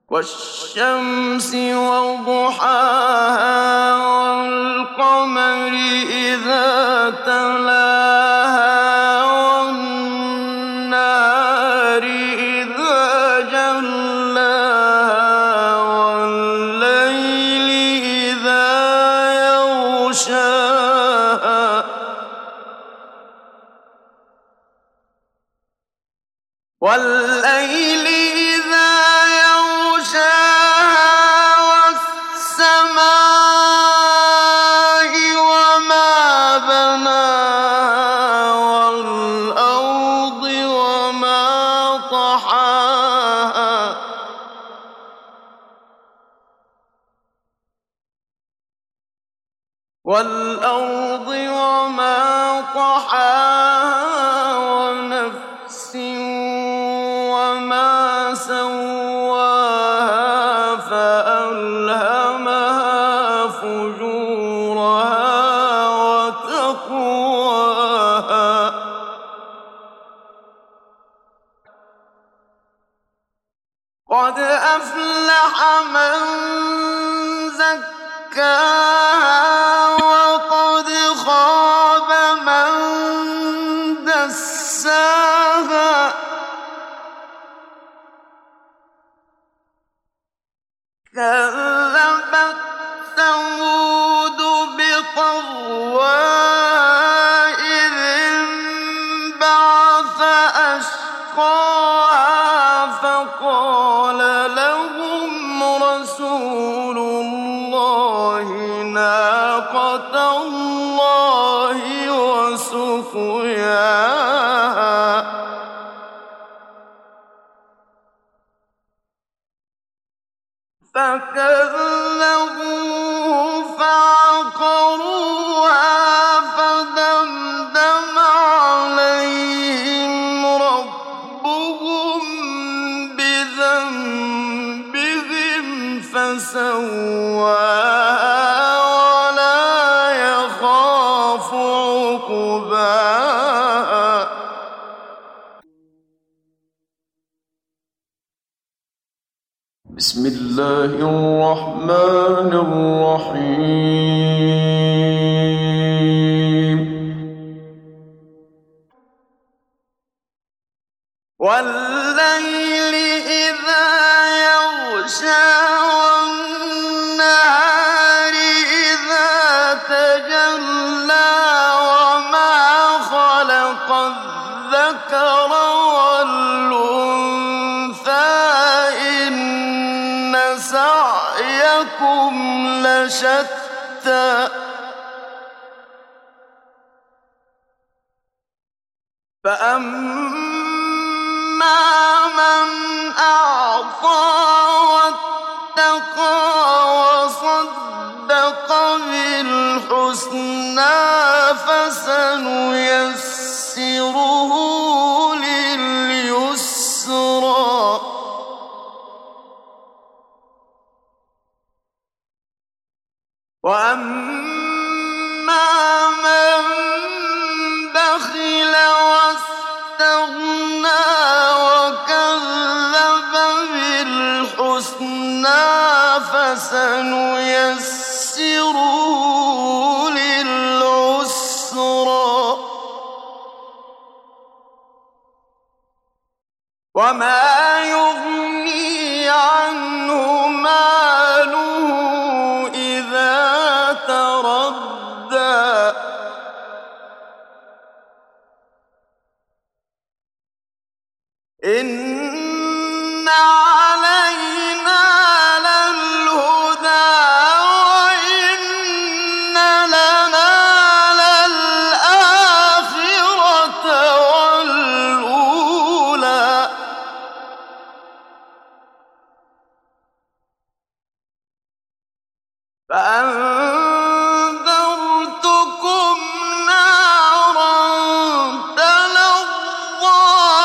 والشمس وضحاها والقمر إذا تلاها والنهار إذا جلاها والليل إذا يغشاها والليل إذا يغشاها والسماء وما بناها والأرض وما طحاها والأرض وما طحاها ونفس وما سواها فألهمها فجورها وتقواها قد أفلح من زكاها وقد خاب من دساها كذبت ثمود بطغواها إذ انبعث أشقاها فقال لهم رسول الله ناقة الله وسقياها فكذبوه فعقروها فدمدم عليهم ربهم بذنبهم فسواها ولا يخاف عقباها بسم الله الرحمن الرحيم والليل إذا يغشى والنهار إذا تجلى وما خلق الذكر والأنثى إن سعيكم لشتى فأما من أعطى واتقى وصدق بالحسنى فسنيسره لليسرى وأما من بخل واستغنى وكذب بالحسنى فسنيسره للعسرى وما يغني عنه ماله إذا تردى إن علينا للهدى وإن لنا للآخرة والأولى فأنت